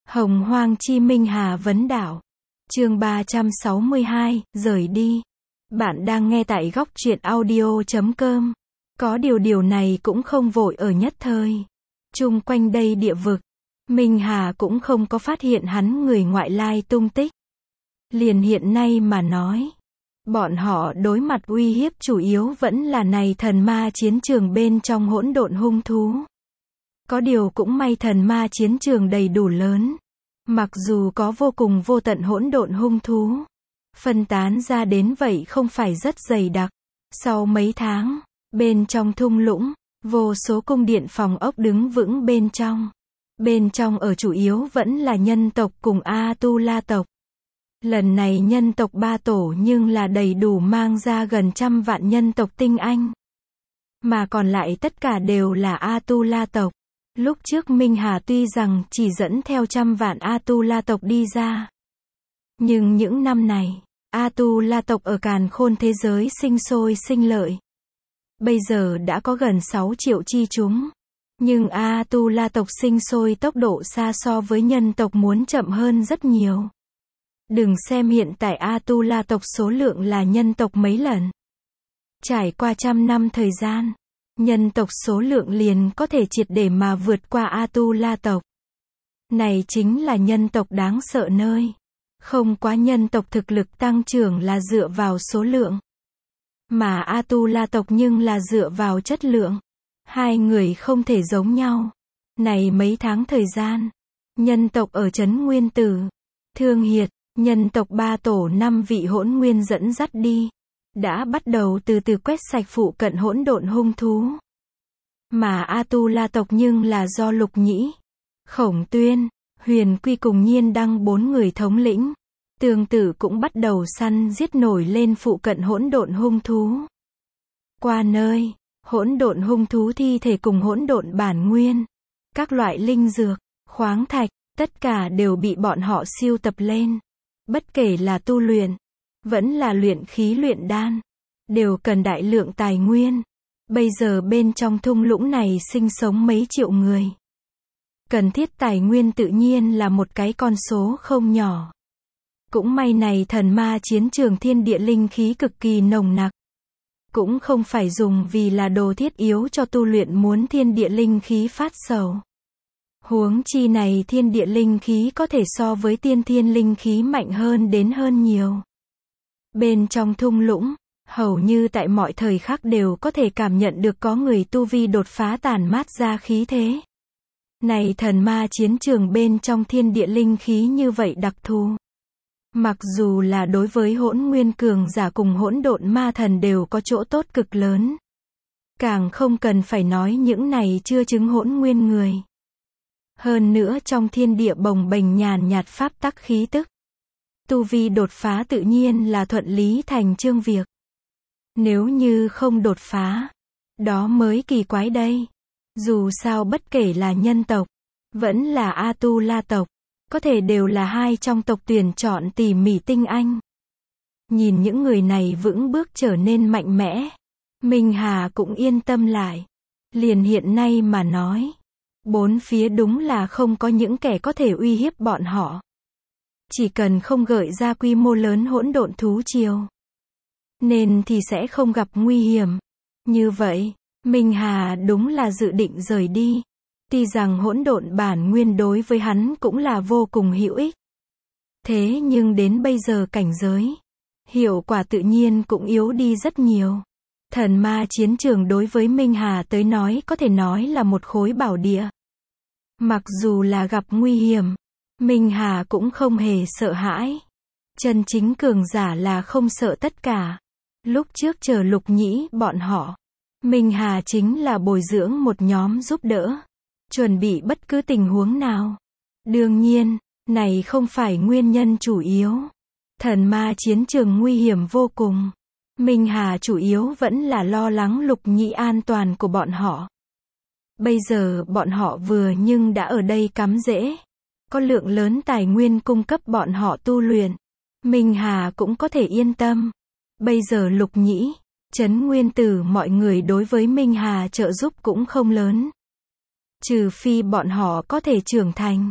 Hồng Hoang Chi Minh Hà vấn đảo. Chương 362, rời đi. Bạn đang nghe tại góc truyện audio.com. Có điều này cũng không vội ở nhất thời. Chung quanh đây địa vực, Minh Hà cũng không có phát hiện hắn người ngoại lai tung tích. Liền hiện nay mà nói, bọn họ đối mặt uy hiếp chủ yếu vẫn là này thần ma chiến trường bên trong hỗn độn hung thú. Có điều cũng may thần ma chiến trường đầy đủ lớn. Mặc dù có vô cùng vô tận hỗn độn hung thú, phân tán ra đến vậy không phải rất dày đặc. Sau mấy tháng, bên trong thung lũng, vô số cung điện phòng ốc đứng vững bên trong. Bên trong ở chủ yếu vẫn là nhân tộc cùng A-tu-la tộc. Lần này nhân tộc 3 tổ nhưng là đầy đủ mang ra gần 100 vạn nhân tộc tinh anh. Mà còn lại tất cả đều là A-tu-la tộc. Lúc trước Minh Hà tuy rằng chỉ dẫn theo 100 vạn A-tu-la tộc đi ra. Nhưng những năm này, A-tu-la tộc ở càn khôn thế giới sinh sôi sinh lợi. Bây giờ đã có gần 6 triệu chi chúng. Nhưng A-tu-la tộc sinh sôi tốc độ xa so với nhân tộc muốn chậm hơn rất nhiều. Đừng xem hiện tại A-tu-la tộc số lượng là nhân tộc mấy lần. Trải qua 100 năm thời gian, nhân tộc số lượng liền có thể triệt để mà vượt qua A-tu-la tộc. Này chính là nhân tộc đáng sợ nơi. Không quá nhân tộc thực lực tăng trưởng là dựa vào số lượng. Mà A-tu-la tộc nhưng là dựa vào chất lượng. Hai người không thể giống nhau. Này mấy tháng thời gian, nhân tộc ở Trấn Nguyên Tử, Thương Hiệt, nhân tộc 3 tổ 5 vị hỗn nguyên dẫn dắt đi. Đã bắt đầu từ từ quét sạch phụ cận hỗn độn hung thú. Mà A-tu-la tộc nhưng là do Lục Nhĩ, Khổng Tuyên, Huyền Quy cùng Nhiên Đăng 4 người thống lĩnh. Tương tự cũng bắt đầu săn giết nổi lên phụ cận hỗn độn hung thú. Qua nơi, hỗn độn hung thú thi thể cùng hỗn độn bản nguyên, các loại linh dược, khoáng thạch, tất cả đều bị bọn họ siêu tập lên. Bất kể là tu luyện, vẫn là luyện khí luyện đan, đều cần đại lượng tài nguyên. Bây giờ bên trong thung lũng này sinh sống mấy triệu người. Cần thiết tài nguyên tự nhiên là một cái con số không nhỏ. Cũng may này thần ma chiến trường thiên địa linh khí cực kỳ nồng nặc. Cũng không phải dùng vì là đồ thiết yếu cho tu luyện muốn thiên địa linh khí phát sầu. Huống chi này thiên địa linh khí có thể so với tiên thiên linh khí mạnh hơn đến hơn nhiều. Bên trong thung lũng, hầu như tại mọi thời khắc đều có thể cảm nhận được có người tu vi đột phá tản mát ra khí thế. Này thần ma chiến trường bên trong thiên địa linh khí như vậy đặc thù. Mặc dù là đối với hỗn nguyên cường giả cùng hỗn độn ma thần đều có chỗ tốt cực lớn. Càng không cần phải nói những này chưa chứng hỗn nguyên người. Hơn nữa trong thiên địa bồng bềnh nhàn nhạt pháp tắc khí tức. Tu vi đột phá tự nhiên là thuận lý thành chương việc. Nếu như không đột phá, đó mới kỳ quái đây. Dù sao bất kể là nhân tộc, vẫn là A-tu-la tộc, có thể đều là hai trong tộc tuyển chọn tỉ mỉ tinh anh. Nhìn những người này vững bước trở nên mạnh mẽ, Minh Hà cũng yên tâm lại. Liền hiện nay mà nói, bốn phía đúng là không có những kẻ có thể uy hiếp bọn họ. Chỉ cần không gợi ra quy mô lớn hỗn độn thú triều, nên thì sẽ không gặp nguy hiểm. Như vậy, Minh Hà đúng là dự định rời đi. Tuy rằng hỗn độn bản nguyên đối với hắn cũng là vô cùng hữu ích. Thế nhưng đến bây giờ cảnh giới, hiệu quả tự nhiên cũng yếu đi rất nhiều. Thần ma chiến trường đối với Minh Hà tới nói có thể nói là một khối bảo địa. Mặc dù là gặp nguy hiểm, Minh Hà cũng không hề sợ hãi. Chân chính cường giả là không sợ tất cả. Lúc trước chờ Lục Nhĩ bọn họ, Minh Hà chính là bồi dưỡng một nhóm giúp đỡ, chuẩn bị bất cứ tình huống nào. Đương nhiên, này không phải nguyên nhân chủ yếu. Thần ma chiến trường nguy hiểm vô cùng. Minh Hà chủ yếu vẫn là lo lắng Lục Nhĩ an toàn của bọn họ. Bây giờ bọn họ vừa nhưng đã ở đây cắm rễ. Có lượng lớn tài nguyên cung cấp bọn họ tu luyện. Minh Hà cũng có thể yên tâm. Bây giờ Lục Nhĩ, Trấn Nguyên Tử mọi người đối với Minh Hà trợ giúp cũng không lớn. Trừ phi bọn họ có thể trưởng thành.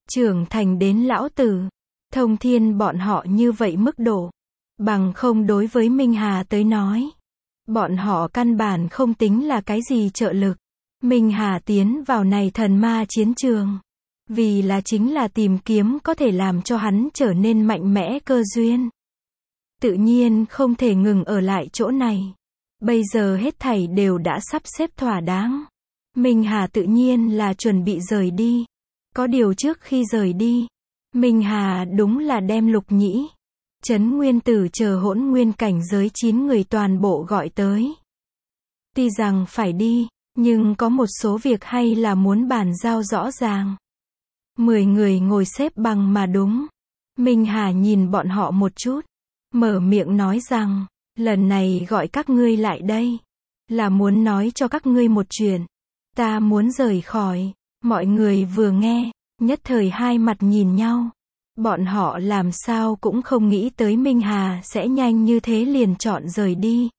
trưởng thành đến lão tử, thông thiên bọn họ như vậy mức độ. Bằng không đối với Minh Hà tới nói, bọn họ căn bản không tính là cái gì trợ lực. Minh Hà tiến vào này thần ma chiến trường, vì là chính là tìm kiếm có thể làm cho hắn trở nên mạnh mẽ cơ duyên. Tự nhiên không thể ngừng ở lại chỗ này. Bây giờ hết thảy đều đã sắp xếp thỏa đáng. Minh Hà tự nhiên là chuẩn bị rời đi. Có điều trước khi rời đi, Minh Hà đúng là đem Lục Nhĩ, Trấn Nguyên Tử chờ hỗn nguyên cảnh giới 9 người toàn bộ gọi tới. Tuy rằng phải đi, nhưng có một số việc hay là muốn bàn giao rõ ràng. 10 người ngồi xếp bằng mà đúng. Minh Hà nhìn bọn họ một chút, mở miệng nói rằng, lần này gọi các ngươi lại đây, là muốn nói cho các ngươi một chuyện. Ta muốn rời khỏi. Mọi người vừa nghe, nhất thời hai mặt nhìn nhau. Bọn họ làm sao cũng không nghĩ tới Minh Hà sẽ nhanh như thế liền chọn rời đi.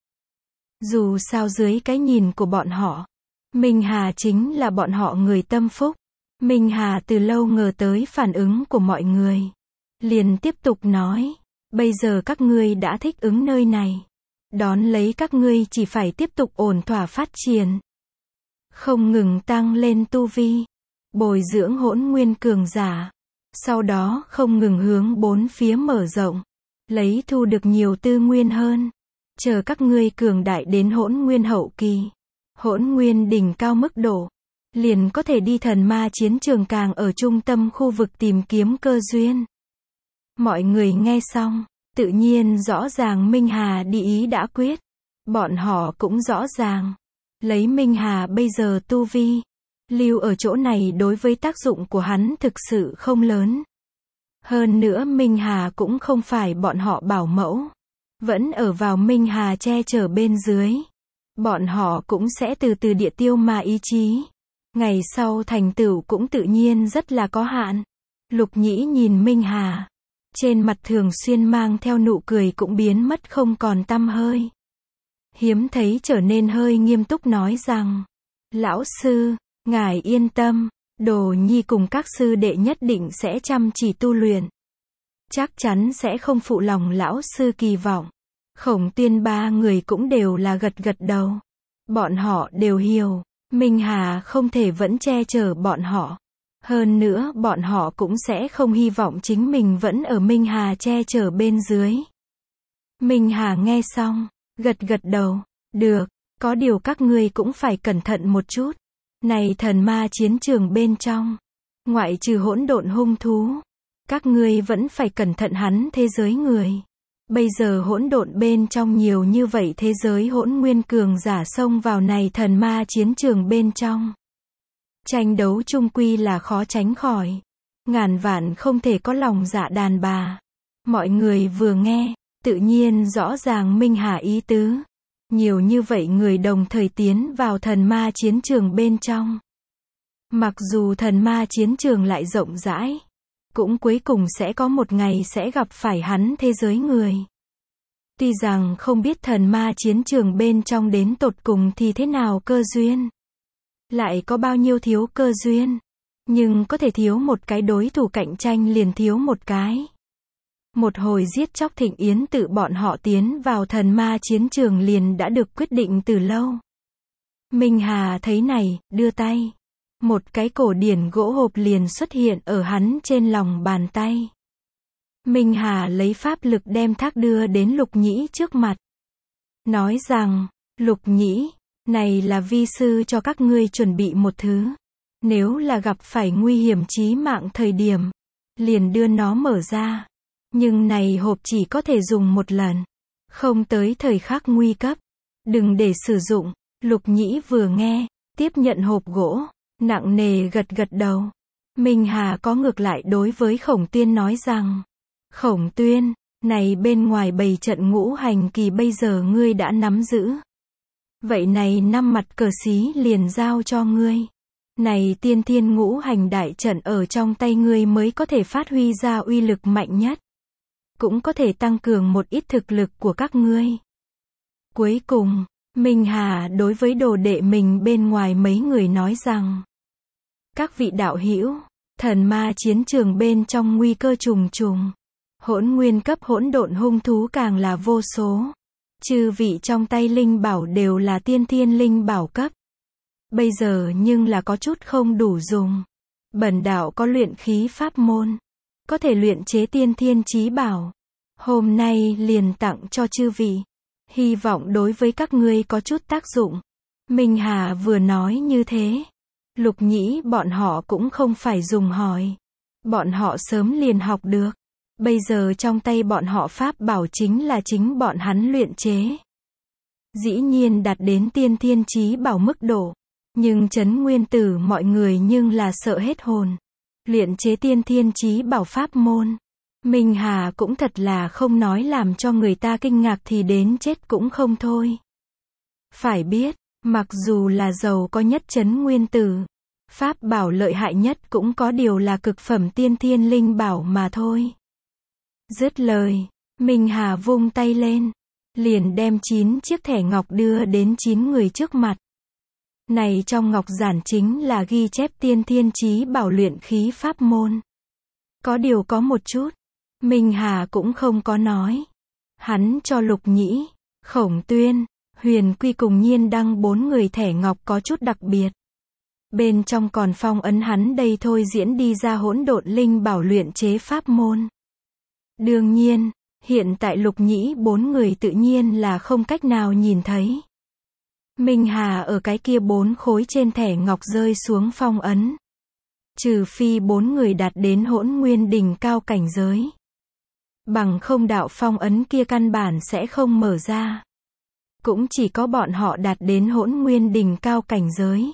Dù sao dưới cái nhìn của bọn họ, Minh Hà chính là bọn họ người tâm phúc. Minh Hà từ lâu ngờ tới phản ứng của mọi người. Liền tiếp tục nói, bây giờ các ngươi đã thích ứng nơi này. Đón lấy các ngươi chỉ phải tiếp tục ổn thỏa phát triển. Không ngừng tăng lên tu vi, bồi dưỡng hỗn nguyên cường giả. Sau đó không ngừng hướng bốn phía mở rộng, lấy thu được nhiều tư nguyên hơn. Chờ các ngươi cường đại đến hỗn nguyên hậu kỳ, hỗn nguyên đỉnh cao mức độ, liền có thể đi thần ma chiến trường càng ở trung tâm khu vực tìm kiếm cơ duyên. Mọi người nghe xong, tự nhiên rõ ràng Minh Hà đi ý đã quyết. Bọn họ cũng rõ ràng, lấy Minh Hà bây giờ tu vi, lưu ở chỗ này đối với tác dụng của hắn thực sự không lớn. Hơn nữa Minh Hà cũng không phải bọn họ bảo mẫu, vẫn ở vào Minh Hà che chở bên dưới. Bọn họ cũng sẽ từ từ địa tiêu mà ý chí. Ngày sau thành tựu cũng tự nhiên rất là có hạn. Lục Nhĩ nhìn Minh Hà, trên mặt thường xuyên mang theo nụ cười cũng biến mất không còn tăm hơi. Hiếm thấy trở nên hơi nghiêm túc nói rằng, lão sư, ngài yên tâm, Đồ Nhi cùng các sư đệ nhất định sẽ chăm chỉ tu luyện. Chắc chắn sẽ không phụ lòng lão sư kỳ vọng. Khổng Tuyên ba người cũng đều là gật gật đầu. Bọn họ đều hiểu, Minh Hà không thể vẫn che chở bọn họ. Hơn nữa bọn họ cũng sẽ không hy vọng chính mình vẫn ở Minh Hà che chở bên dưới. Minh Hà nghe xong, gật gật đầu, được, có điều các ngươi cũng phải cẩn thận một chút. Này thần ma chiến trường bên trong, ngoại trừ hỗn độn hung thú, các ngươi vẫn phải cẩn thận hắn thế giới người. Bây giờ hỗn độn bên trong nhiều như vậy thế giới hỗn nguyên cường giả xông vào này thần ma chiến trường bên trong. Tranh đấu chung quy là khó tránh khỏi. Ngàn vạn không thể có lòng dạ đàn bà. Mọi người vừa nghe, tự nhiên rõ ràng Minh Hà ý tứ. Nhiều như vậy người đồng thời tiến vào thần ma chiến trường bên trong. Mặc dù thần ma chiến trường lại rộng rãi, cũng cuối cùng sẽ có một ngày sẽ gặp phải hắn thế giới người. Tuy rằng không biết thần ma chiến trường bên trong đến tột cùng thì thế nào cơ duyên, lại có bao nhiêu thiếu cơ duyên, nhưng có thể thiếu một cái đối thủ cạnh tranh liền thiếu một cái. Một hồi giết chóc thịnh yến tự bọn họ tiến vào thần ma chiến trường liền đã được quyết định từ lâu. Minh Hà thấy này, đưa tay. Một cái cổ điển gỗ hộp liền xuất hiện ở hắn trên lòng bàn tay. Minh Hà lấy pháp lực đem thác đưa đến Lục Nhĩ trước mặt. Nói rằng, Lục Nhĩ, này là vi sư cho các ngươi chuẩn bị một thứ. Nếu là gặp phải nguy hiểm chí mạng thời điểm, liền đưa nó mở ra. Nhưng này hộp chỉ có thể dùng một lần. Không tới thời khắc nguy cấp. Đừng để sử dụng. Lục Nhĩ vừa nghe, tiếp nhận hộp gỗ, nặng nề gật gật đầu. Minh Hà có ngược lại đối với Khổng Tuyên nói rằng, Khổng Tuyên, này bên ngoài bày trận ngũ hành kỳ bây giờ ngươi đã nắm giữ. Vậy này 5 mặt cờ xí liền giao cho ngươi. Này tiên thiên ngũ hành đại trận ở trong tay ngươi mới có thể phát huy ra uy lực mạnh nhất. Cũng có thể tăng cường một ít thực lực của các ngươi. Cuối cùng, Minh Hà đối với đồ đệ mình bên ngoài mấy người nói rằng, các vị đạo hữu, Thần ma chiến trường bên trong nguy cơ trùng trùng. Hỗn nguyên cấp hỗn độn hung thú càng là vô số. Chư vị trong tay linh bảo đều là tiên thiên linh bảo cấp. Bây giờ nhưng là có chút không đủ dùng. Bần đạo có luyện khí pháp môn, có thể luyện chế tiên thiên chí bảo. Hôm nay liền tặng cho chư vị. Hy vọng đối với các ngươi có chút tác dụng. Minh Hà vừa nói như thế. Lục Nhĩ bọn họ cũng không phải dùng hỏi. Bọn họ sớm liền học được. Bây giờ trong tay bọn họ pháp bảo chính là chính bọn hắn luyện chế. Dĩ nhiên đạt đến tiên thiên chí bảo mức độ. Nhưng Trấn Nguyên Tử mọi người nhưng là sợ hết hồn. Luyện chế tiên thiên chí bảo pháp môn. Minh Hà cũng thật là không nói làm cho người ta kinh ngạc thì đến chết cũng không thôi. Phải biết, mặc dù là giàu có nhất Trấn Nguyên Tử, pháp bảo lợi hại nhất cũng có điều là cực phẩm tiên thiên linh bảo mà thôi. Dứt lời, Minh Hà vung tay lên, liền đem 9 chiếc thẻ ngọc đưa đến 9 người trước mặt. Này trong ngọc giản chính là ghi chép tiên thiên chí bảo luyện khí pháp môn. Có điều có một chút, Minh Hà cũng không có nói. Hắn cho Lục Nhĩ, Khổng Tuyên, Huyền Quy cùng Nhiên Đăng 4 người thẻ ngọc có chút đặc biệt. Bên trong còn phong ấn hắn đây thôi diễn đi ra hỗn độn linh bảo luyện chế pháp môn. Đương nhiên, hiện tại Lục Nhĩ 4 người tự nhiên là không cách nào nhìn thấy. Minh Hà ở cái kia 4 khối trên thẻ ngọc rơi xuống phong ấn. Trừ phi 4 người đạt đến hỗn nguyên đỉnh cao cảnh giới. Bằng không đạo phong ấn kia căn bản sẽ không mở ra. Cũng chỉ có bọn họ đạt đến hỗn nguyên đỉnh cao cảnh giới.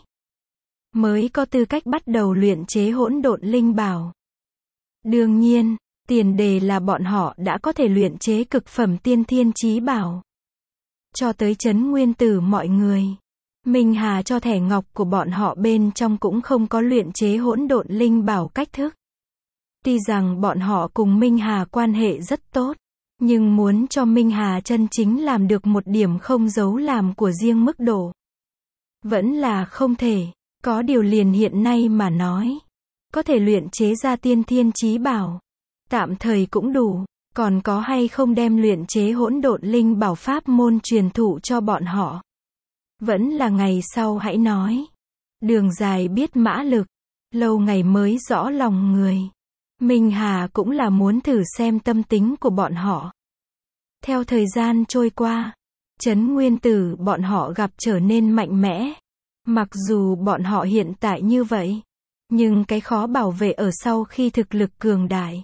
Mới có tư cách bắt đầu luyện chế hỗn độn linh bảo. Đương nhiên, tiền đề là bọn họ đã có thể luyện chế cực phẩm tiên thiên chí bảo. Cho tới Trấn Nguyên Tử mọi người. Minh Hà cho thẻ ngọc của bọn họ bên trong cũng không có luyện chế hỗn độn linh bảo cách thức. Tuy rằng bọn họ cùng Minh Hà quan hệ rất tốt, nhưng muốn cho Minh Hà chân chính làm được một điểm không giấu làm của riêng mức độ. Vẫn là không thể, có điều liền hiện nay mà nói. Có thể luyện chế ra tiên thiên chí bảo. Tạm thời cũng đủ, còn có hay không đem luyện chế hỗn độn linh bảo pháp môn truyền thụ cho bọn họ. Vẫn là ngày sau hãy nói. Đường dài biết mã lực, lâu ngày mới rõ lòng người. Minh Hà cũng là muốn thử xem tâm tính của bọn họ. Theo thời gian trôi qua, Trấn Nguyên Tử bọn họ gặp trở nên mạnh mẽ. Mặc dù bọn họ hiện tại như vậy, nhưng cái khó bảo vệ ở sau khi thực lực cường đại.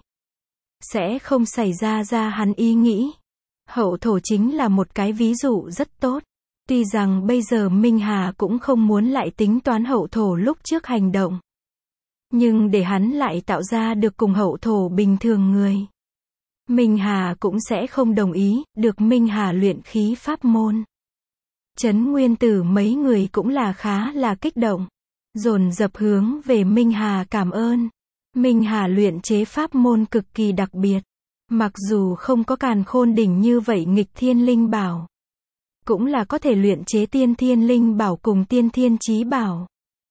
Sẽ không xảy ra hắn ý nghĩ. Hậu thổ chính là một cái ví dụ rất tốt. Tuy rằng bây giờ Minh Hà cũng không muốn lại tính toán hậu thổ lúc trước hành động. Nhưng để hắn lại tạo ra được cùng hậu thổ bình thường người. Minh Hà cũng sẽ không đồng ý, được Minh Hà luyện khí pháp môn. Trấn Nguyên Tử mấy người cũng là khá là kích động. Dồn dập hướng về Minh Hà cảm ơn. Minh Hà luyện chế pháp môn cực kỳ đặc biệt. Mặc dù không có càn khôn đỉnh như vậy nghịch thiên linh bảo. Cũng là có thể luyện chế tiên thiên linh bảo cùng tiên thiên chí bảo.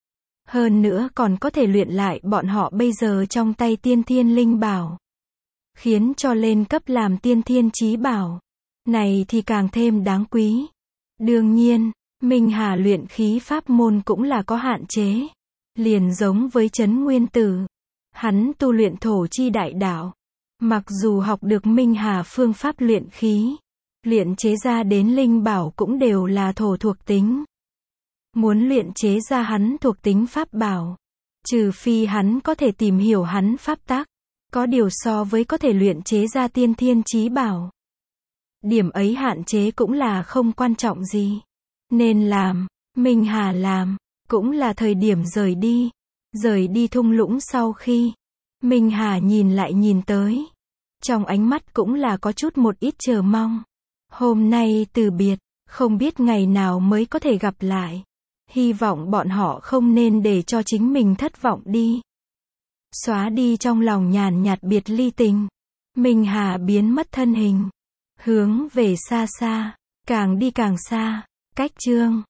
Hơn nữa còn có thể luyện lại bọn họ bây giờ trong tay tiên thiên linh bảo. Khiến cho lên cấp làm tiên thiên chí bảo. Này thì càng thêm đáng quý. Đương nhiên, Minh Hà luyện khí pháp môn cũng là có hạn chế. Liền giống với Trấn Nguyên Tử. Hắn tu luyện thổ chi đại đạo. Mặc dù học được Minh Hà phương pháp luyện khí. Luyện chế ra đến linh bảo cũng đều là thổ thuộc tính. Muốn luyện chế ra hắn thuộc tính pháp bảo. Trừ phi hắn có thể tìm hiểu hắn pháp tắc. Có điều so với có thể luyện chế ra tiên thiên chí bảo. Điểm ấy hạn chế cũng là không quan trọng gì. Nên làm, Minh Hà làm, cũng là thời điểm rời đi. Rời đi thung lũng sau khi, Minh Hà nhìn lại nhìn tới. Trong ánh mắt cũng là có chút một ít chờ mong. Hôm nay từ biệt, không biết ngày nào mới có thể gặp lại. Hy vọng bọn họ không nên để cho chính mình thất vọng đi. Xóa đi trong lòng nhàn nhạt biệt ly tình. Minh Hà biến mất thân hình. Hướng về xa xa, càng đi càng xa. Cách chương